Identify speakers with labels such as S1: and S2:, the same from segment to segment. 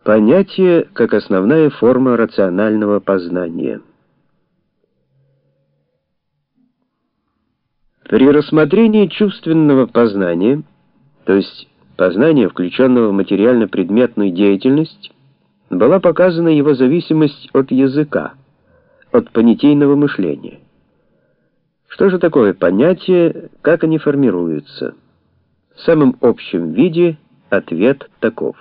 S1: Понятие как основная форма рационального познания. При рассмотрении чувственного познания, то есть познания, включенного в материально-предметную деятельность, была показана его зависимость от языка, от понятийного мышления. Что же такое понятие, как они формируются? В самом общем виде ответ таков.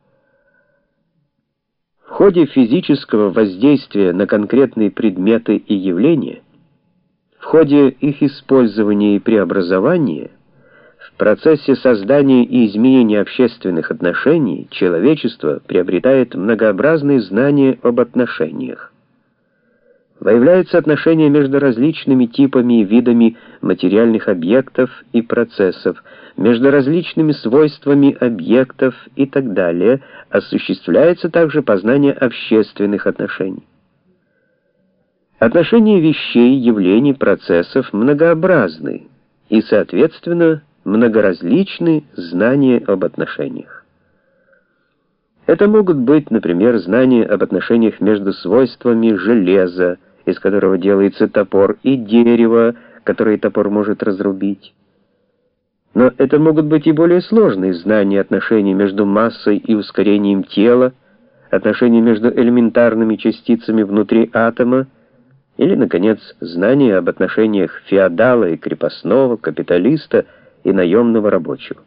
S1: В ходе физического воздействия на конкретные предметы и явления, в ходе их использования и преобразования, в процессе создания и изменения общественных отношений человечество приобретает многообразные знания об отношениях. Выявляются отношения между различными типами и видами материальных объектов и процессов, между различными свойствами объектов и так далее. Осуществляется также познание общественных отношений. Отношения вещей, явлений, процессов многообразны и, соответственно, многоразличны знания об отношениях. Это могут быть, например, знания об отношениях между свойствами железа, из которого делается топор, и дерева, которое топор может разрубить. Но это могут быть и более сложные знания отношений между массой и ускорением тела, отношения между элементарными частицами внутри атома, или, наконец, знания об отношениях феодала и крепостного, капиталиста и наемного рабочего.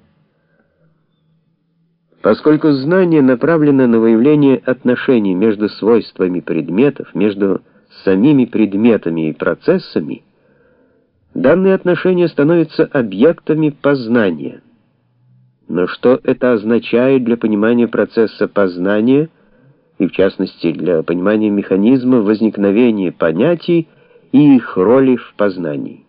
S1: Поскольку знание направлено на выявление отношений между свойствами предметов, между самими предметами и процессами, данные отношения становятся объектами познания. Но что это означает для понимания процесса познания, и в частности для понимания механизма возникновения понятий и их роли в познании?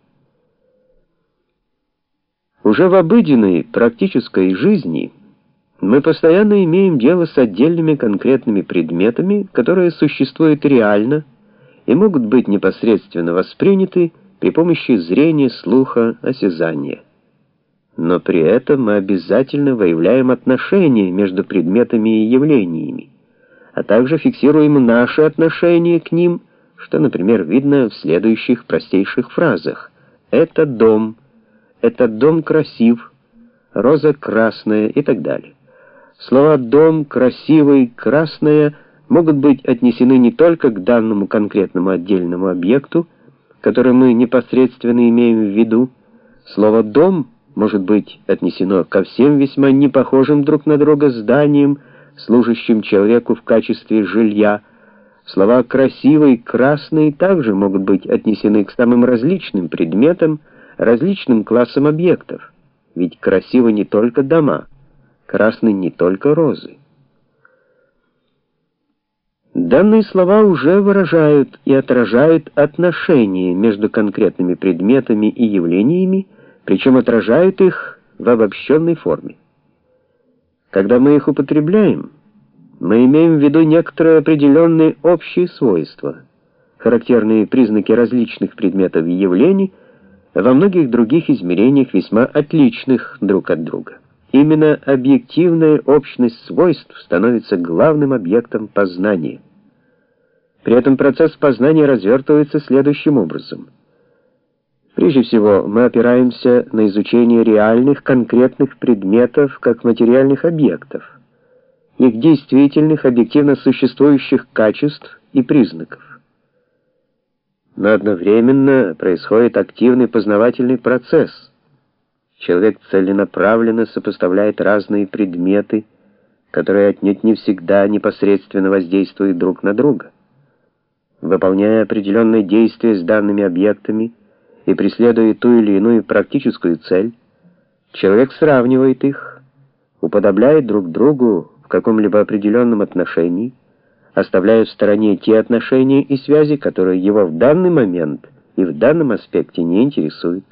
S1: Уже в обыденной практической жизни мы постоянно имеем дело с отдельными конкретными предметами, которые существуют реально и могут быть непосредственно восприняты при помощи зрения, слуха, осязания. Но при этом мы обязательно выявляем отношения между предметами и явлениями, а также фиксируем наши отношения к ним, что, например, видно в следующих простейших фразах. Этот дом красив, роза красная и так далее. Слова «дом», «красивый», «красная» могут быть отнесены не только к данному конкретному отдельному объекту, который мы непосредственно имеем в виду. Слово «дом» может быть отнесено ко всем весьма непохожим друг на друга зданиям, служащим человеку в качестве жилья. Слова «красивый», «красный» также могут быть отнесены к самым различным предметам, различным классам объектов. Ведь красивы не только дома, красны не только розы. Данные слова уже выражают и отражают отношения между конкретными предметами и явлениями, причем отражают их в обобщенной форме. Когда мы их употребляем, мы имеем в виду некоторые определенные общие свойства, характерные признаки различных предметов и явлений, во многих других измерениях весьма отличных друг от друга. Именно объективная общность свойств становится главным объектом познания. При этом процесс познания развертывается следующим образом. Прежде всего, мы опираемся на изучение реальных, конкретных предметов как материальных объектов, их действительных, объективно существующих качеств и признаков. Но одновременно происходит активный познавательный процесс. Человек целенаправленно сопоставляет разные предметы, которые отнюдь не всегда непосредственно воздействуют друг на друга. Выполняя определенные действия с данными объектами и преследуя ту или иную практическую цель, человек сравнивает их, уподобляет друг другу в каком-либо определенном отношении, оставляя в стороне те отношения и связи, которые его в данный момент и в данном аспекте не интересуют.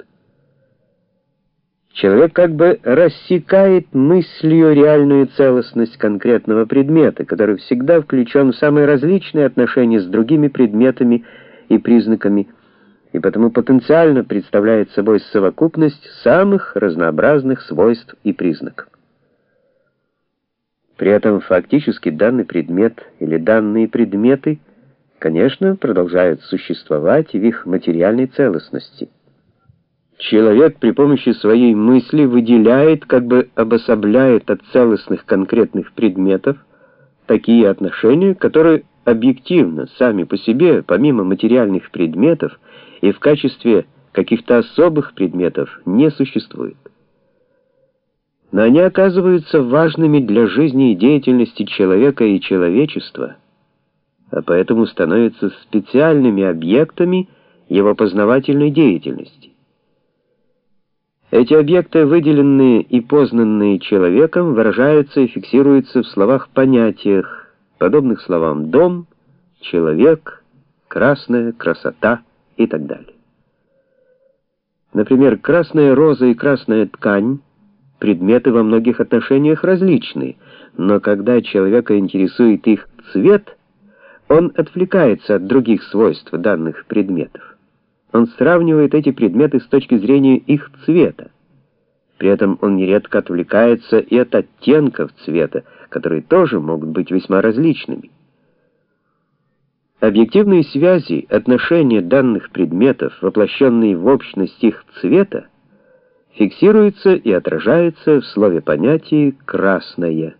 S1: Человек как бы рассекает мыслью реальную целостность конкретного предмета, который всегда включен в самые различные отношения с другими предметами и признаками, и потому потенциально представляет собой совокупность самых разнообразных свойств и признаков. При этом фактически данный предмет или данные предметы, конечно, продолжают существовать в их материальной целостности. Человек при помощи своей мысли выделяет, как бы обособляет от целостных конкретных предметов такие отношения, которые объективно, сами по себе, помимо материальных предметов и в качестве каких-то особых предметов, не существуют. Но они оказываются важными для жизни и деятельности человека и человечества, а поэтому становятся специальными объектами его познавательной деятельности. Эти объекты, выделенные и познанные человеком, выражаются и фиксируются в словах-понятиях, подобных словам «дом», «человек», «красная», «красота» и так далее. Например, красная роза и красная ткань — предметы во многих отношениях различные, но когда человека интересует их цвет, он отвлекается от других свойств данных предметов. Он сравнивает эти предметы с точки зрения их цвета. При этом он нередко отвлекается и от оттенков цвета, которые тоже могут быть весьма различными. Объективные связи, отношения данных предметов, воплощенные в общность их цвета, фиксируются и отражаются в слове-понятии «красное».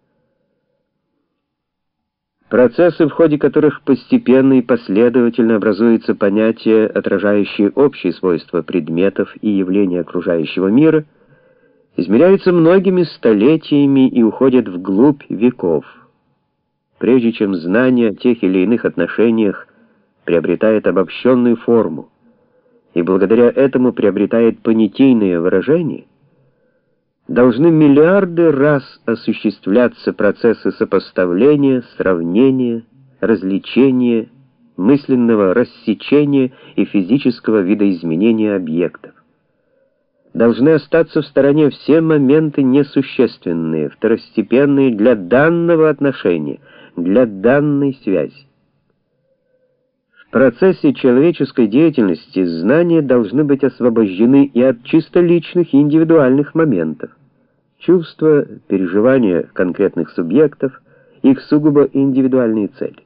S1: Процессы, в ходе которых постепенно и последовательно образуются понятия, отражающие общие свойства предметов и явления окружающего мира, измеряются многими столетиями и уходят вглубь веков, прежде чем знание о тех или иных отношениях приобретает обобщенную форму и благодаря этому приобретает понятийное выражение. Должны миллиарды раз осуществляться процессы сопоставления, сравнения, различения, мысленного рассечения и физического видоизменения объектов. Должны остаться в стороне все моменты несущественные, второстепенные для данного отношения, для данной связи. В процессе человеческой деятельности знания должны быть освобождены и от чисто личных и индивидуальных моментов. Чувства, переживания конкретных субъектов, их сугубо индивидуальные цели.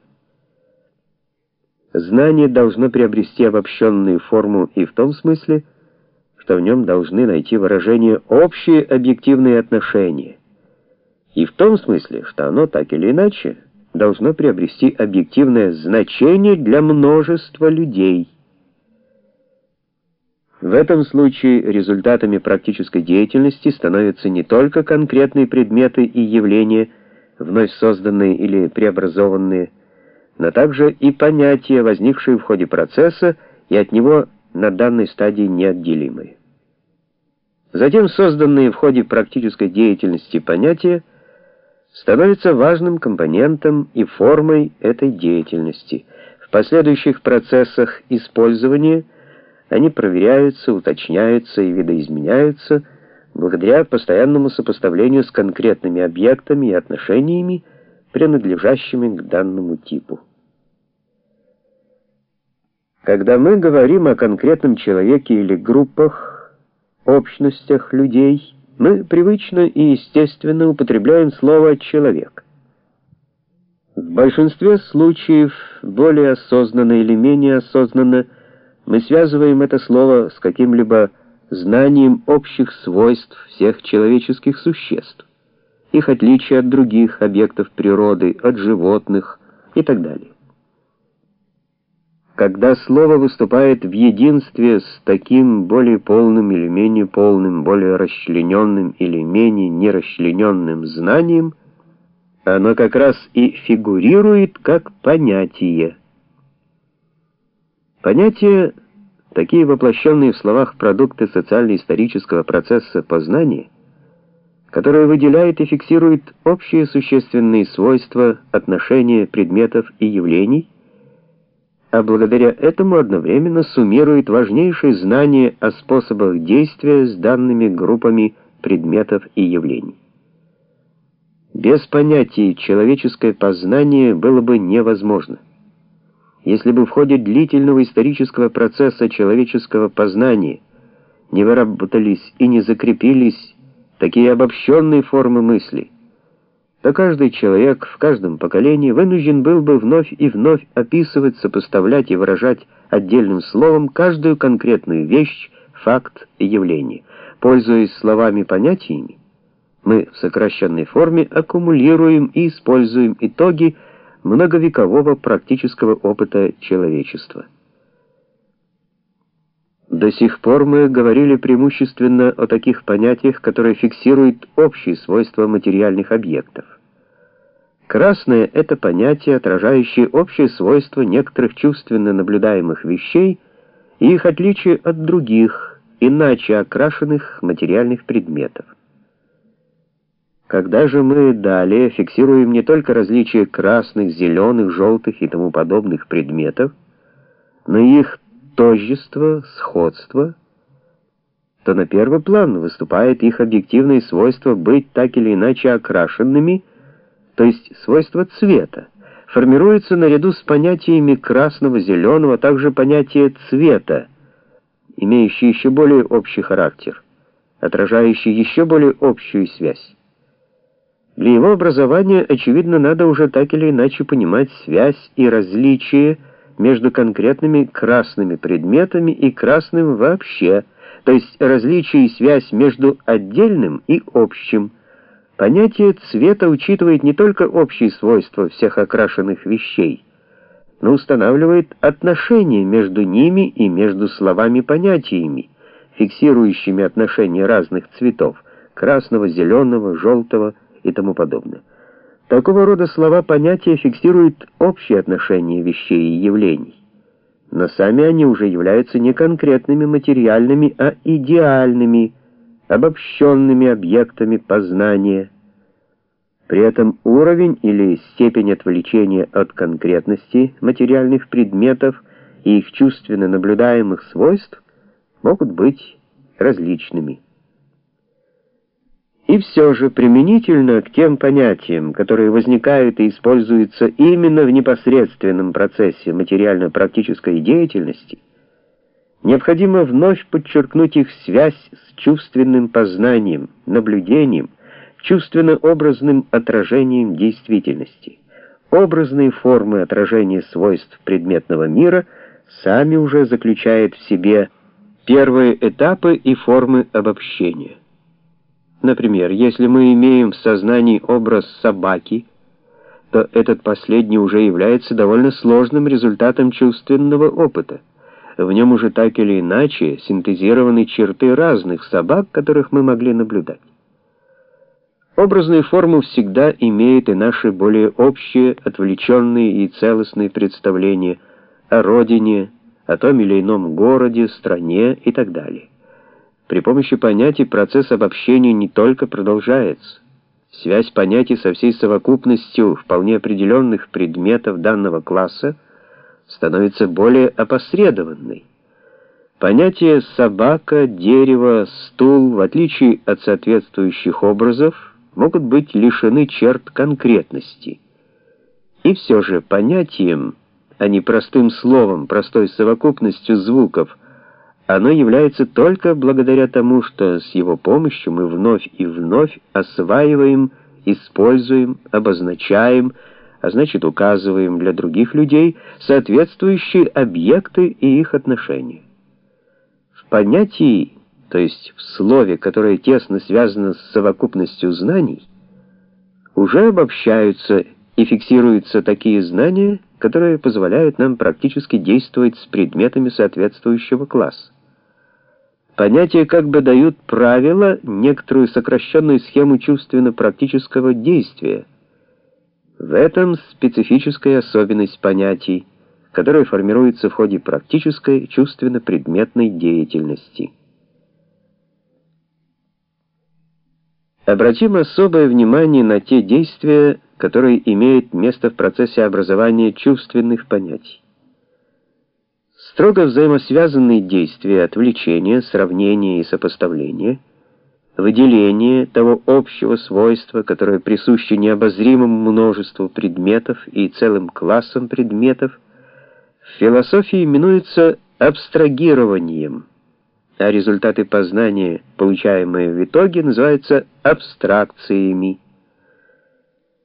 S1: Знание должно приобрести обобщенную форму и в том смысле, что в нем должны найти выражение общие объективные отношения, и в том смысле, что оно так или иначе должно приобрести объективное значение для множества людей. В этом случае результатами практической деятельности становятся не только конкретные предметы и явления, вновь созданные или преобразованные, но также и понятия, возникшие в ходе процесса и от него на данной стадии неотделимые. Затем созданные в ходе практической деятельности понятия становятся важным компонентом и формой этой деятельности. В последующих процессах использования они проверяются, уточняются и видоизменяются благодаря постоянному сопоставлению с конкретными объектами и отношениями, принадлежащими к данному типу. Когда мы говорим о конкретном человеке или группах, общностях людей, мы привычно и естественно употребляем слово «человек». В большинстве случаев, более осознанно или менее осознанно, мы связываем это слово с каким-либо знанием общих свойств всех человеческих существ, их отличия от других объектов природы, от животных и так далее. Когда слово выступает в единстве с таким более полным или менее полным, более расчлененным или менее нерасчлененным знанием, оно как раз и фигурирует как понятие. Понятия, такие воплощенные в словах продукты социально-исторического процесса познания, которые выделяют и фиксируют общие существенные свойства, отношения предметов и явлений, а благодаря этому одновременно суммирует важнейшие знания о способах действия с данными группами предметов и явлений. Без понятий человеческое познание было бы невозможно. Если бы в ходе длительного исторического процесса человеческого познания не выработались и не закрепились такие обобщенные формы мысли, то каждый человек в каждом поколении вынужден был бы вновь и вновь описывать, сопоставлять и выражать отдельным словом каждую конкретную вещь, факт и явление. Пользуясь словами-понятиями, мы в сокращенной форме аккумулируем и используем итоги многовекового практического опыта человечества. До сих пор мы говорили преимущественно о таких понятиях, которые фиксируют общие свойства материальных объектов. Красное — это понятие, отражающее общие свойства некоторых чувственно наблюдаемых вещей и их отличие от других, иначе окрашенных материальных предметов. Когда же мы далее фиксируем не только различия красных, зеленых, желтых и тому подобных предметов, но и их тождество, сходство, то на первый план выступает их объективное свойство быть так или иначе окрашенными, то есть свойство цвета. Формируется наряду с понятиями красного, зеленого, а также понятие цвета, имеющее еще более общий характер, отражающий еще более общую связь. Для его образования, очевидно, надо уже так или иначе понимать связь и различие между конкретными красными предметами и красным вообще, то есть различие и связь между отдельным и общим. Понятие цвета учитывает не только общие свойства всех окрашенных вещей, но устанавливает отношения между ними и между словами-понятиями, фиксирующими отношения разных цветов — красного, зеленого, желтого и тому подобное. Такого рода слова-понятия фиксируют общие отношения вещей и явлений, но сами они уже являются не конкретными материальными, а идеальными, обобщенными объектами познания. При этом уровень или степень отвлечения от конкретности материальных предметов и их чувственно наблюдаемых свойств могут быть различными. И все же применительно к тем понятиям, которые возникают и используются именно в непосредственном процессе материально-практической деятельности, необходимо вновь подчеркнуть их связь с чувственным познанием, наблюдением, чувственно-образным отражением действительности. Образные формы отражения свойств предметного мира сами уже заключают в себе первые этапы и формы обобщения. Например, если мы имеем в сознании образ собаки, то этот последний уже является довольно сложным результатом чувственного опыта. В нем уже так или иначе синтезированы черты разных собак, которых мы могли наблюдать. Образную форму всегда имеют и наши более общие, отвлеченные и целостные представления о родине, о том или ином городе, стране и так далее. При помощи понятий процесс обобщения не только продолжается. Связь понятий со всей совокупностью вполне определенных предметов данного класса становится более опосредованной. Понятия собака, дерево, стул, в отличие от соответствующих образов, могут быть лишены черт конкретности. И все же понятием, а не простым словом, простой совокупностью звуков, оно является только благодаря тому, что с его помощью мы вновь и вновь осваиваем, используем, обозначаем, а значит указываем для других людей соответствующие объекты и их отношения. В понятии, то есть в слове, которое тесно связано с совокупностью знаний, уже обобщаются и фиксируются такие знания, которые позволяют нам практически действовать с предметами соответствующего класса. Понятия как бы дают правила, некоторую сокращенную схему чувственно-практического действия. В этом специфическая особенность понятий, которая формируется в ходе практической чувственно-предметной деятельности. Обратим особое внимание на те действия, которые имеют место в процессе образования чувственных понятий. Строго взаимосвязанные действия отвлечения, сравнения и сопоставления, выделение того общего свойства, которое присуще необозримому множеству предметов и целым классам предметов, в философии именуется абстрагированием, а результаты познания, получаемые в итоге, называются абстракциями.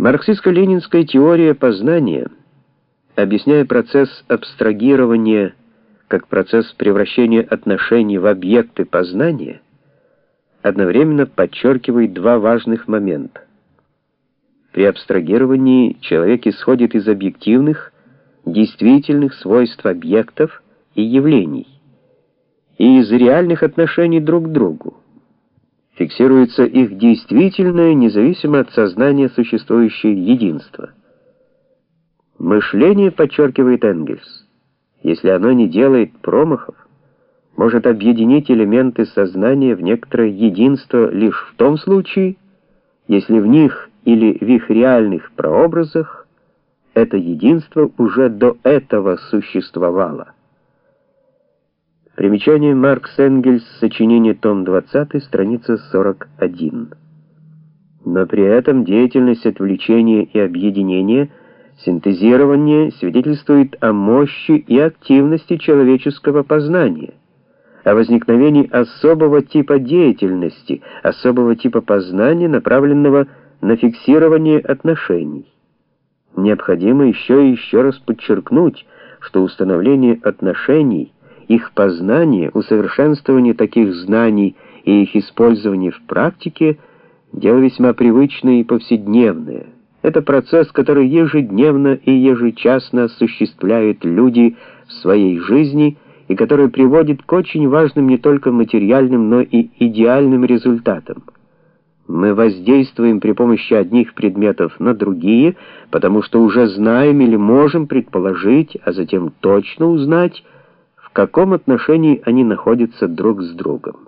S1: Марксистско-ленинская теория познания, объясняя процесс абстрагирования как процесс превращения отношений в объекты познания, одновременно подчеркивает два важных момента. При абстрагировании человек исходит из объективных, действительных свойств объектов и явлений, и из реальных отношений друг к другу. Фиксируется их действительное, независимо от сознания существующее единство. Мышление, подчеркивает Энгельс, если оно не делает промахов, может объединить элементы сознания в некоторое единство лишь в том случае, если в них или в их реальных прообразах это единство уже до этого существовало. Примечание Маркс Энгельс, сочинение, том 20, страница 41. Но при этом деятельность отвлечения и объединения, синтезирования свидетельствует о мощи и активности человеческого познания, о возникновении особого типа деятельности, особого типа познания, направленного на фиксирование отношений. Необходимо еще и еще раз подчеркнуть, что установление отношений, их познание, усовершенствование таких знаний и их использование в практике — дело весьма привычное и повседневное. Это процесс, который ежедневно и ежечасно осуществляют люди в своей жизни и который приводит к очень важным не только материальным, но и идеальным результатам. Мы воздействуем при помощи одних предметов на другие, потому что уже знаем или можем предположить, а затем точно узнать, в каком отношении они находятся друг с другом.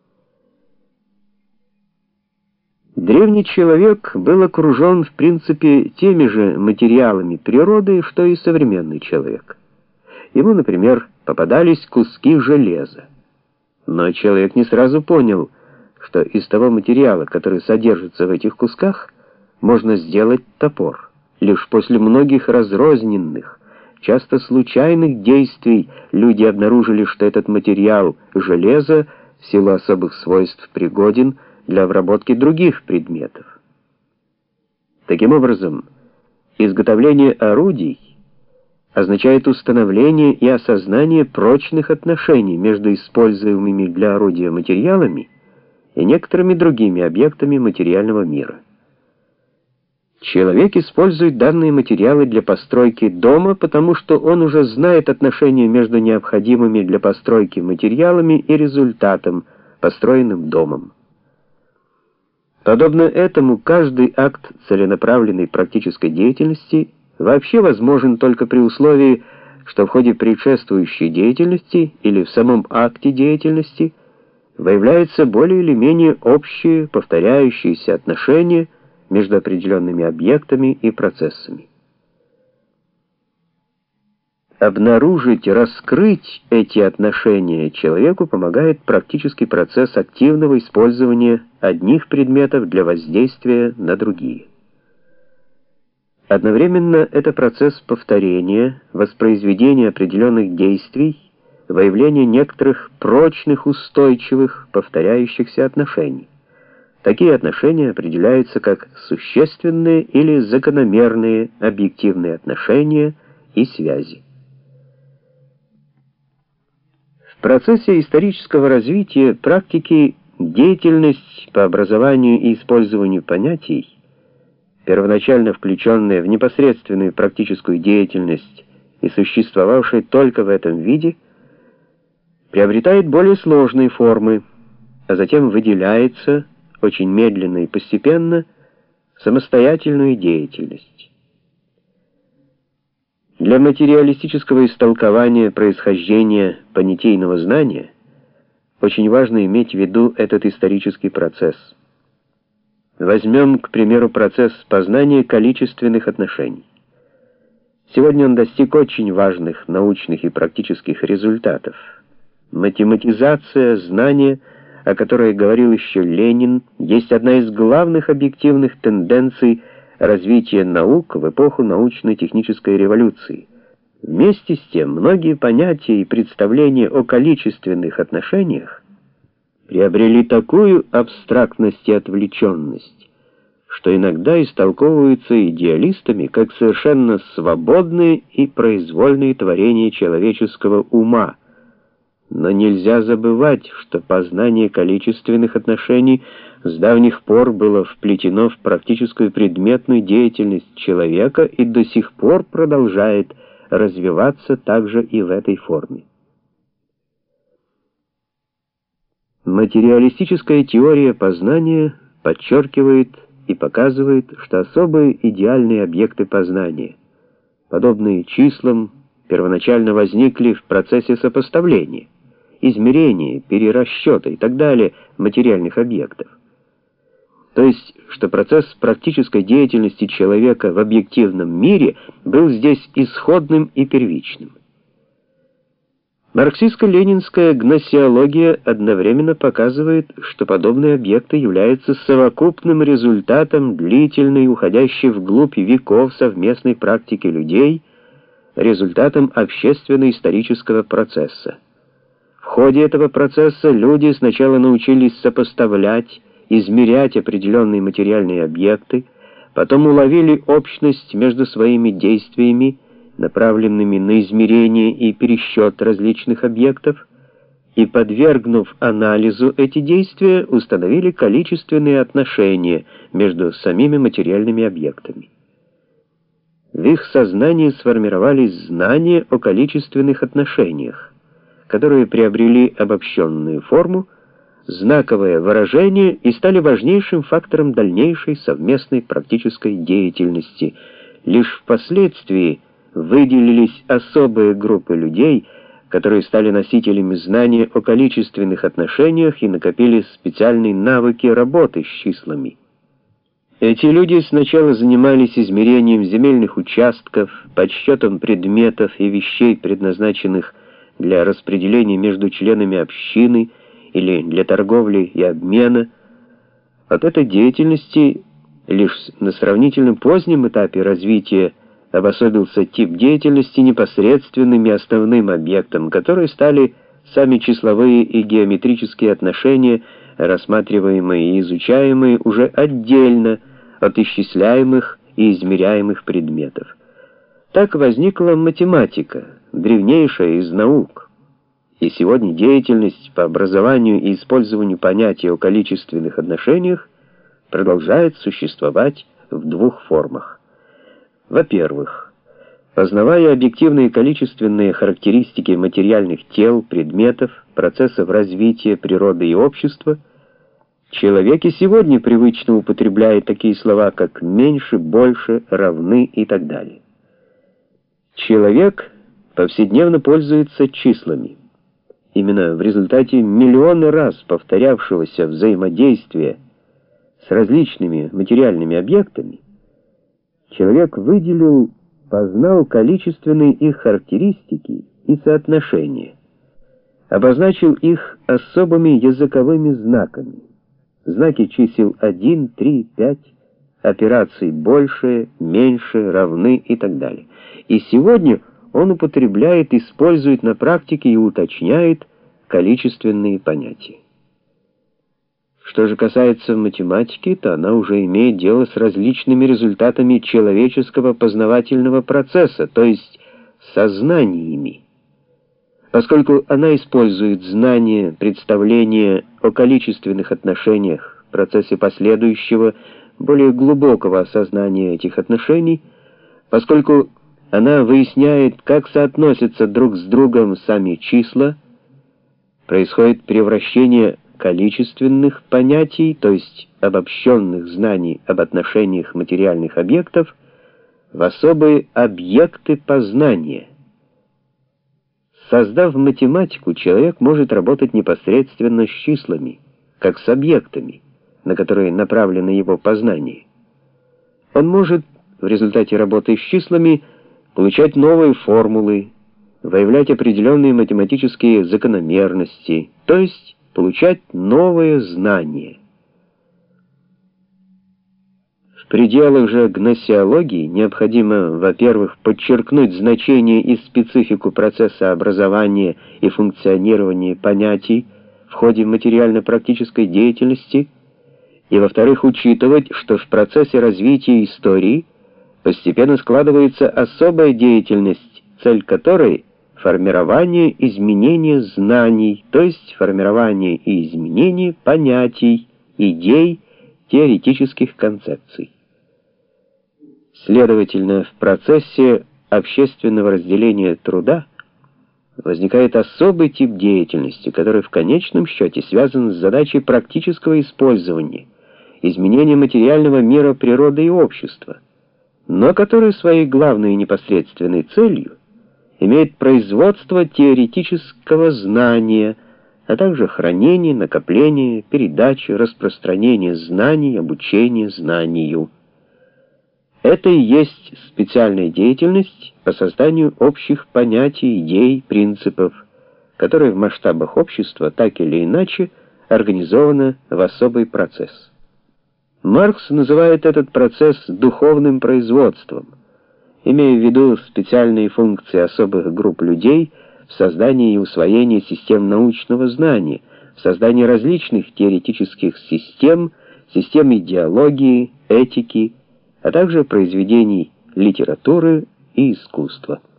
S1: Древний человек был окружен, в принципе, теми же материалами природы, что и современный человек. Ему, например, попадались куски железа. Но человек не сразу понял, что из того материала, который содержится в этих кусках, можно сделать топор. Лишь после многих разрозненных, часто случайных действий люди обнаружили, что этот материал железа в силу особых свойств пригоден для обработки других предметов. Таким образом, изготовление орудий означает установление и осознание прочных отношений между используемыми для орудия материалами и некоторыми другими объектами материального мира. Человек использует данные материалы для постройки дома, потому что он уже знает отношения между необходимыми для постройки материалами и результатом, построенным домом. Подобно этому, каждый акт целенаправленной практической деятельности вообще возможен только при условии, что в ходе предшествующей деятельности или в самом акте деятельности выявляются более или менее общие, повторяющиеся отношения между определенными объектами и процессами. Обнаружить, раскрыть эти отношения человеку помогает практический процесс активного использования одних предметов для воздействия на другие. Одновременно это процесс повторения, воспроизведения определенных действий, выявления некоторых прочных, устойчивых, повторяющихся отношений. Такие отношения определяются как существенные или закономерные объективные отношения и связи. В процессе исторического развития практики деятельность по образованию и использованию понятий, первоначально включенная в непосредственную практическую деятельность и существовавшая только в этом виде, приобретает более сложные формы, а затем выделяется очень медленно и постепенно в самостоятельную деятельность. Для материалистического истолкования происхождения понятийного знания очень важно иметь в виду этот исторический процесс. Возьмем, к примеру, процесс познания количественных отношений. Сегодня он достиг очень важных научных и практических результатов. Математизация знания, о которой говорил еще Ленин, есть одна из главных объективных тенденций развития наук в эпоху научно-технической революции. Вместе с тем, многие понятия и представления о количественных отношениях приобрели такую абстрактность и отвлеченность, что иногда истолковываются идеалистами как совершенно свободные и произвольные творения человеческого ума. Но нельзя забывать, что познание количественных отношений с давних пор было вплетено в практическую предметную деятельность человека и до сих пор продолжает развиваться также и в этой форме. Материалистическая теория познания подчеркивает и показывает, что особые идеальные объекты познания, подобные числам, первоначально возникли в процессе сопоставления, измерения, перерасчета и так далее материальных объектов. То есть, что процесс практической деятельности человека в объективном мире был здесь исходным и первичным. Марксистско-ленинская гносеология одновременно показывает, что подобные объекты являются совокупным результатом длительной, уходящей вглубь веков совместной практики людей, результатом общественно-исторического процесса. В ходе этого процесса люди сначала научились сопоставлять, измерять определенные материальные объекты, потом уловили общность между своими действиями, направленными на измерение и пересчет различных объектов, и, подвергнув анализу эти действия, установили количественные отношения между самими материальными объектами. В их сознании сформировались знания о количественных отношениях, которые приобрели обобщенную форму, знаковое выражение и стали важнейшим фактором дальнейшей совместной практической деятельности. Лишь впоследствии выделились особые группы людей, которые стали носителями знания о количественных отношениях и накопили специальные навыки работы с числами. Эти люди сначала занимались измерением земельных участков, подсчетом предметов и вещей, предназначенных для распределения между членами общины или для торговли и обмена. От этой деятельности лишь на сравнительно позднем этапе развития обособился тип деятельности непосредственным и основным объектом, которые стали сами числовые и геометрические отношения, рассматриваемые и изучаемые уже отдельно от исчисляемых и измеряемых предметов. Так возникла математика, древнейшая из наук. И сегодня деятельность по образованию и использованию понятия о количественных отношениях продолжает существовать в двух формах. Во-первых, познавая объективные количественные характеристики материальных тел, предметов, процессов развития природы и общества, человек и сегодня привычно употребляет такие слова, как «меньше», «больше», «равны» и так далее. Человек повседневно пользуется числами. Именно в результате миллионы раз повторявшегося взаимодействия с различными материальными объектами человек выделил, познал количественные их характеристики и соотношения, обозначил их особыми языковыми знаками. Знаки чисел 1, 3, 5, операций больше, меньше, равны и так далее. И сегодня он употребляет, использует на практике и уточняет количественные понятия. Что же касается математики, то она уже имеет дело с различными результатами человеческого познавательного процесса, то есть сознаниями. Поскольку она использует знания, представления о количественных отношениях в процессе последующего, более глубокого осознания этих отношений, поскольку она выясняет, как соотносятся друг с другом сами числа, происходит превращение количественных понятий, то есть обобщенных знаний об отношениях материальных объектов, в особые объекты познания. Создав математику, человек может работать непосредственно с числами, как с объектами, на которые направлено его познание. Он может в результате работы с числами получать новые формулы, выявлять определенные математические закономерности, то есть получать новые знания. В пределах же гносеологии необходимо, во-первых, подчеркнуть значение и специфику процесса образования и функционирования понятий в ходе материально-практической деятельности и, во-вторых, учитывать, что в процессе развития истории постепенно складывается особая деятельность, цель которой — формирование изменения знаний, то есть формирование и изменение понятий, идей, теоретических концепций. Следовательно, в процессе общественного разделения труда возникает особый тип деятельности, который в конечном счете связан с задачей практического использования, изменения материального мира природы и общества, но который своей главной и непосредственной целью имеет производство теоретического знания, а также хранение, накопление, передачу, распространение знаний, обучение знанию. Это и есть специальная деятельность по созданию общих понятий, идей, принципов, которая в масштабах общества так или иначе организована в особый процесс. Маркс называет этот процесс духовным производством, имея в виду специальные функции особых групп людей в создании и усвоении систем научного знания, в создании различных теоретических систем, систем идеологии, этики, а также произведений литературы и искусства.